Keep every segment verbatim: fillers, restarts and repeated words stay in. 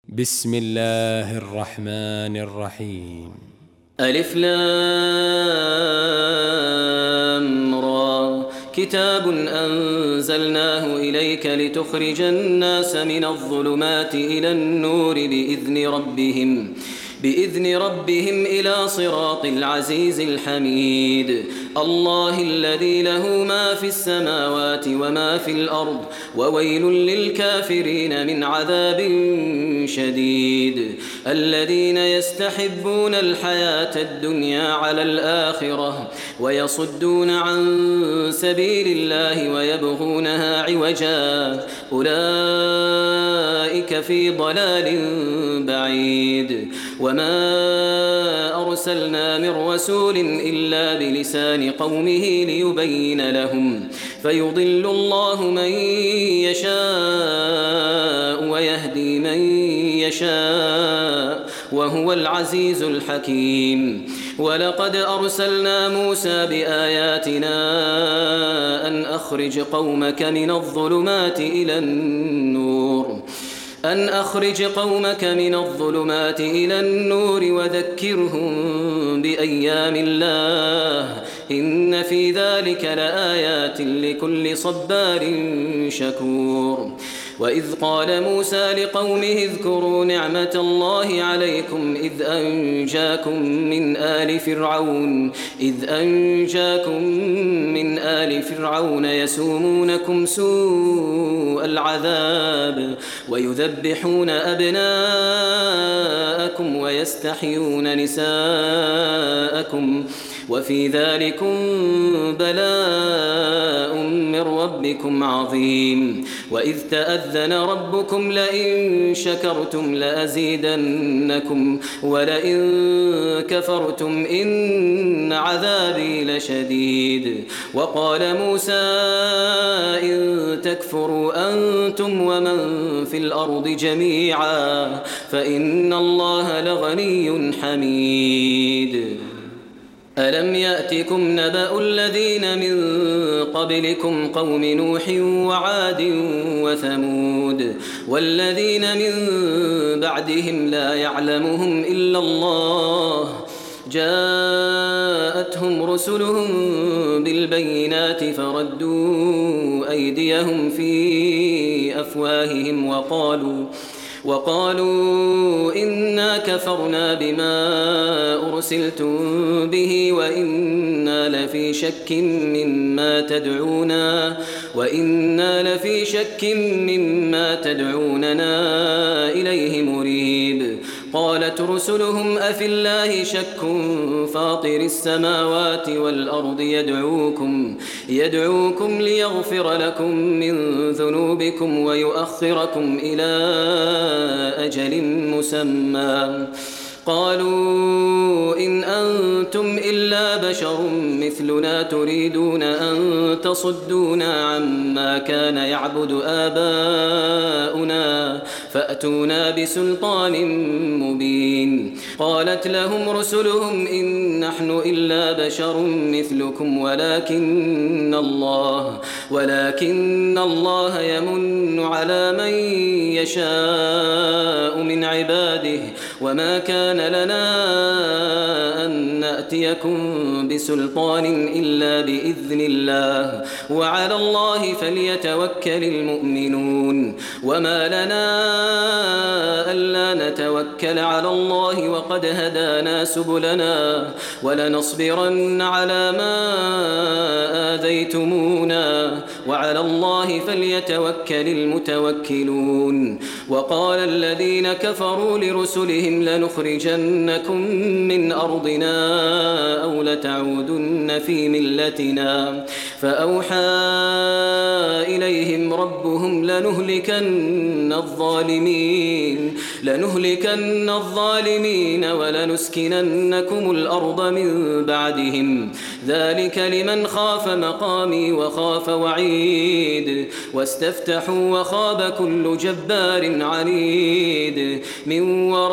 بسم الله الرحمن الرحيم. ألف لام را كتاب أنزلناه إليك لتخرج الناس من الظلمات إلى النور بإذن ربهم بإذن ربهم إلى صراط العزيز الحميد الله الذي له ما في السماوات وما في الأرض وويل للكافرين من عذاب شديد الذين يستحبون الحياة الدنيا على الآخرة ويصدون عن سبيل الله ويبغونها عوجا أولئك في ضلال بعيد وما أرسلنا من رسول إلا بلسان قومه ليبين لهم فيضل الله من يشاء ويهدي من يشاء وهو العزيز الحكيم ولقد أرسلنا موسى بآياتنا أن أخرج قومك من الظلمات إلى النور أن أخرج قومك من الظلمات إلى النور وذكرهم بأيام الله إن في ذلك لآيات لكل صبار شكور وإذ قال موسى لقومه اذكروا نعمة الله عليكم إذ أنجاكم من آل فرعون إذ أنجاكم من آل فرعون يسومونكم سوء العذاب ويذبحون أبناءكم ويستحيون نساءكم وفي ذلكم بلاء من ربكم عظيم وإذ تأذن ربكم لئن شكرتم لأزيدنكم ولئن كفرتم إن عذابي لشديد وقال موسى إن تكفروا أنتم ومن في الأرض جميعا فإن الله لغني حميد ألم يأتكم نبأ الذين من قبلكم قوم نوح وعاد وثمود والذين من بعدهم لا يعلمهم إلا الله جاءتهم رسلهم بالبينات فردوا أيديهم في أفواههم وقالوا وقالوا إنا كفرنا بما أرسلتم به وإنا لفي شك مما تدعونا وإنا لفي شك مما تدعوننا إليه مريب قالت رسلهم أفي الله شك فاطر السماوات والأرض يدعوكم يدعوكم ليغفر لكم من ذنوبكم ويؤخركم إلى أجل مسمى قالوا إن أنتم إلا بشر مثلنا تريدون أن تصدونا عما كان يعبد آباؤنا فأتونا بسلطان مبين قالت لهم رسلهم إن نحن إلا بشر مثلكم ولكن الله ولكن الله يمن على من يشاء من عباده وما كان لنا أن نأتيكم بسلطان إلا بإذن الله وعلى الله فليتوكل المؤمنون وما لنا ألا نتوكل على الله وقد هدانا سبلنا ولنصبرن على ما آذيتمونا وعلى الله فليتوكل المتوكلون وقال الذين كفروا لرسلهم لنخرجنكم من أرضنا أو لتعودن في ملتنا فأوحى إليهم ربهم لنهلكن الظالمين لنهلكن الظالمين ولنسكننكم الأرض من بعدهم ذلك لمن خاف مقامي وخاف وعيد واستفتحوا وخاب كل جبار عنيد من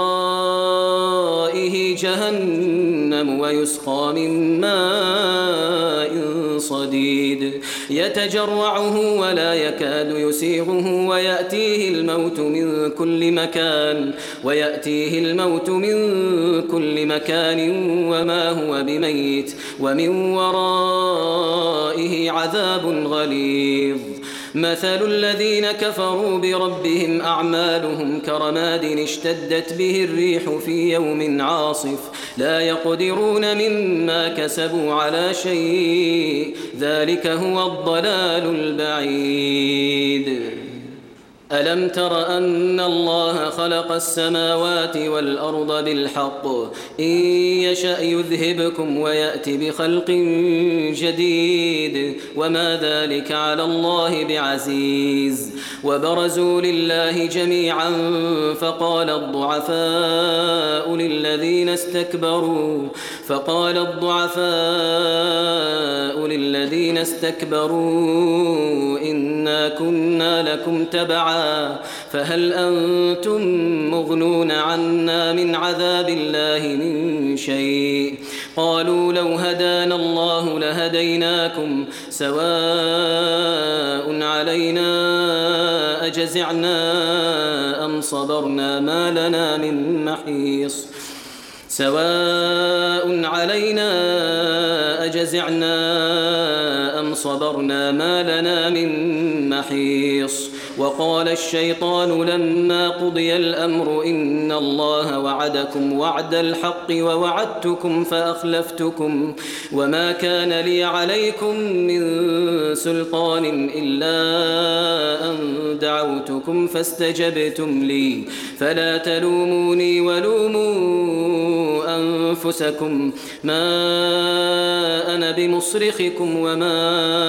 ورائه جهنم ويسقى من ماء صديد يتجرعه ولا يكاد يسيغه ويأتيه الموت من كل مكان ويأتيه الموت من كل مكان وما هو بميت ومن ورائه عذاب غليظ. مثل الذين كفروا بربهم أعمالهم كرماد اشتدت به الريح في يوم عاصف لا يقدرون مما كسبوا على شيء ذلك هو الضلال البعيد. ألم تر أن الله خلق السماوات والأرض بالحق إن يشأ يذهبكم ويأتي بخلق جديد وما ذلك على الله بعزيز. وبرزوا لله جميعا فقال الضعفاء للذين استكبروا فقال الضعفاء للذين استكبروا إنا كنا لكم تبعا فهل أنتم مغنون عنا من عذاب الله من شيء قالوا لو هدانا الله لهديناكم سواء علينا أجزعنا أم صبرنا ما لنا من محيص سواء علينا أجزعنا أم صبرنا ما لنا من محيص. وقال الشيطان لما قضي الأمر إن الله وعدكم وعد الحق ووعدتكم فأخلفتكم وما كان لي عليكم من سلطان إلا أن دعوتكم فاستجبتم لي فلا تلوموني ولوموا أنفسكم ما أنا بمصرخكم وما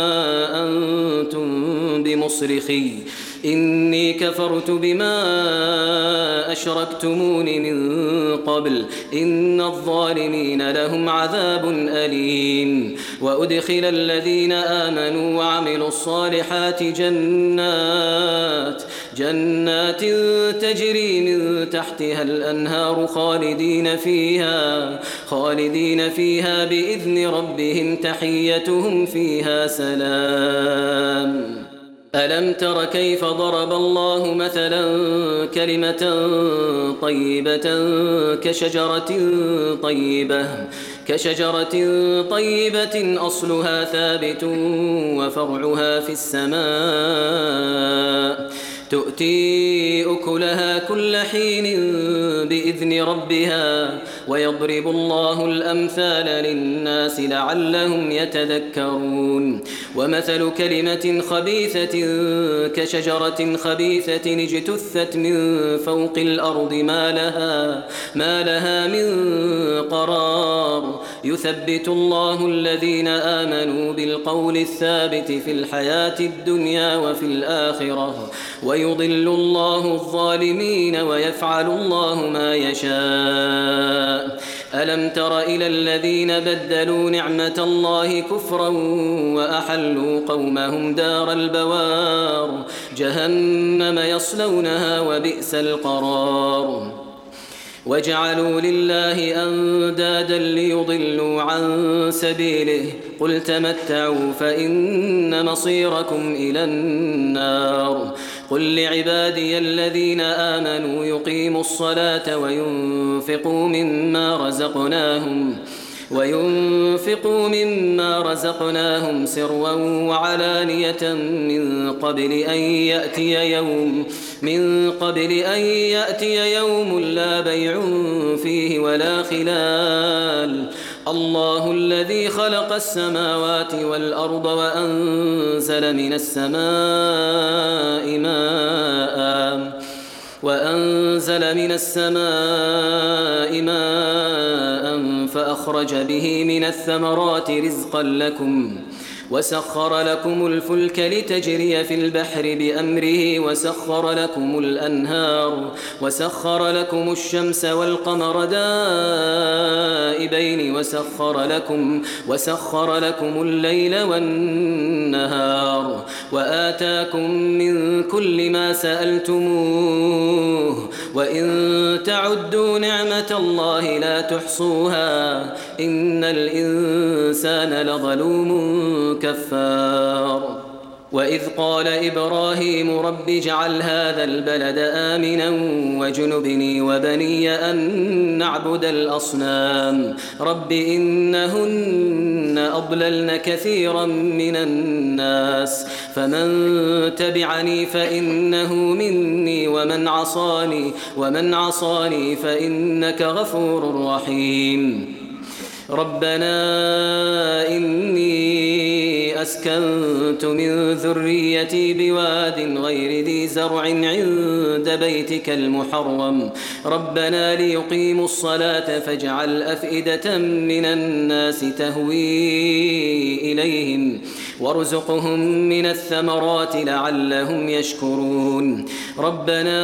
أنتم بمصرخي إني كفرت بما أشركتمون من قبل إن الظالمين لهم عذاب أليم. وأدخل الذين آمنوا وعملوا الصالحات جنات جنات تجري من تحتها الأنهار خالدين فيها خالدين فيها بإذن ربهم تحيتهم فيها سلام. ألم تر كيف ضرب الله مثلا كلمة طيبة كشجرة طيبة كشجرة طيبة أصلها ثابت وفرعها في السماء تؤتي أكلها كل حين بإذن ربها ويضرب الله الأمثال للناس لعلهم يتذكرون. ومثل كلمة خبيثة كشجرة خبيثة اجتثت من فوق الأرض ما لها, ما لها من قرار يثبت الله الذين آمنوا بالقول الثابت في الحياة الدنيا وفي الآخرة ويضل الله الظالمين ويفعل الله ما يشاء. ألم تر إلى الذين بدلوا نعمة الله كفرا وأحلوا قومهم دار البوار جهنم يصلونها وبئس القرار. وجعلوا لله أندادا ليضلوا عن سبيله قل تمتعوا فإن مصيركم إلى النار. قل لعبادي الذين آمنوا يقيموا الصلاة وينفقوا مما رزقناهم وينفقوا مما رزقناهم سرا وعلانية من قبل أن يأتي يوم من قبل أن يأتي يوم لا بيع فيه ولا خلال. الله الذي خلق السماوات والأرض وأنزل من السماء ماء وأنزل من السماء ماء فأخرج به من الثمرات رزقا لكم وسخر لكم الفلك لتجري في البحر بأمره وسخر لكم الأنهار وسخر لكم الشمس والقمر دائبين وسخر لكم وسخر لكم الليل والنهار وآتاكم من كل ما سألتموه وإن تعدوا نعمة الله لا تحصوها إن الإنسان لظلوم كفار وإذ قال إبراهيم رب اجعل هذا البلد آمنا وجنبني وبني أن نعبد الأصنام رب إنهن أضللن كثيرا من الناس فمن تبعني فإنه مني ومن عصاني ومن عصاني فإنك غفور رحيم ربنا إني أسكنت من ذريتي بواد غير ذي زرع عند بيتك المحرم ربنا ليقيموا الصلاة فاجعل أفئدة من الناس تهوي إليهم وارزقهم من الثمرات لعلهم يشكرون ربنا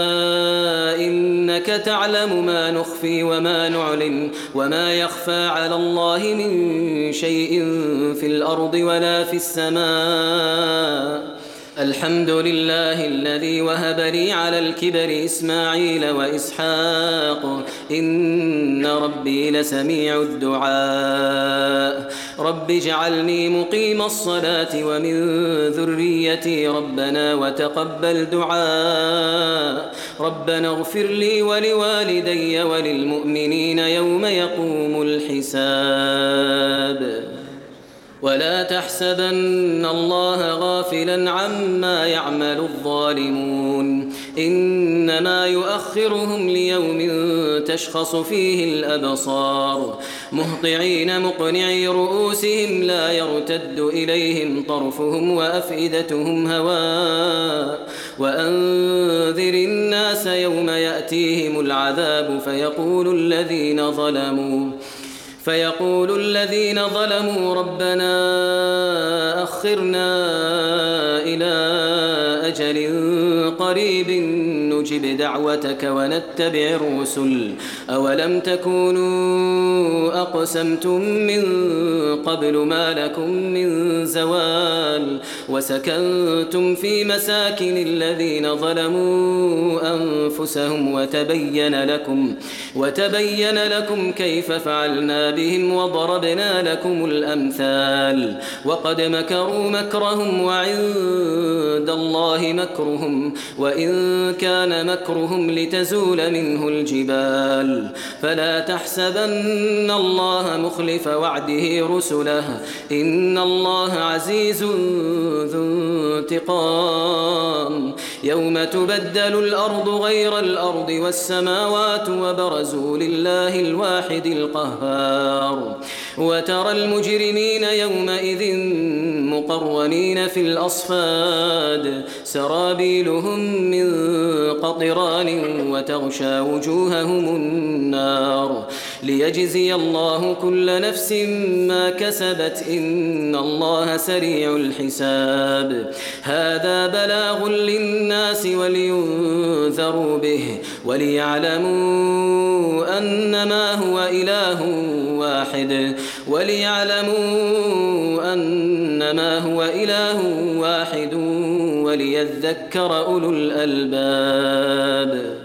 إنك تعلم ما نخفي وما نعلن وما يخفى على الله من شيء في الأرض ولا في السماء الحمد لله الذي وهب لي على الكبر إسماعيل وإسحاق إن ربي لسميع الدعاء رب اجعلني مقيم الصلاة ومن ذريتي ربنا وتقبل دعاء ربنا اغفر لي ولوالدي وللمؤمنين يوم يقوم الحساب ولا تحسبن الله غافلا عما يعمل الظالمون إنما يؤخرهم ليوم تشخص فيه الأبصار مهطعين مقنعي رؤوسهم لا يرتد إليهم طرفهم وأفئدتهم هواء وأنذر الناس يوم يأتيهم العذاب فيقول الذين ظلموا فيقول الذين ظلموا ربنا أخرنا إلى أجل قريب نجب دعوتك ونتبع الرسل أولم تكونوا أقسمتم من قبل ما لكم من زوال وسكنتم في مساكن الذين ظلموا أنفسهم وتبين لكم وتبين لكم كيف فعلنا بهم وضربنا لكم الأمثال وقد مكروا مكرهم وعند الله مكرهم وإن كان مكرهم لتزول منه الجبال فلا تحسبن الله مخلف وعده رسله إن الله عزيز ذو انتقام يوم تبدل الأرض غير الأرض والسماوات وبرزوا لله الواحد القهار وترى المجرمين يومئذ مقرنين في الأصفاد سرابيلهم من قطران وتغشى وجوههم النار ليجزي الله كل نفس ما كسبت إن الله سريع الحساب هذا بلاغ للناس ولينذروا به وليعلموا أنما هو إله واحد وليعلموا أنما هو إله واحد وليذكر أولو الألباب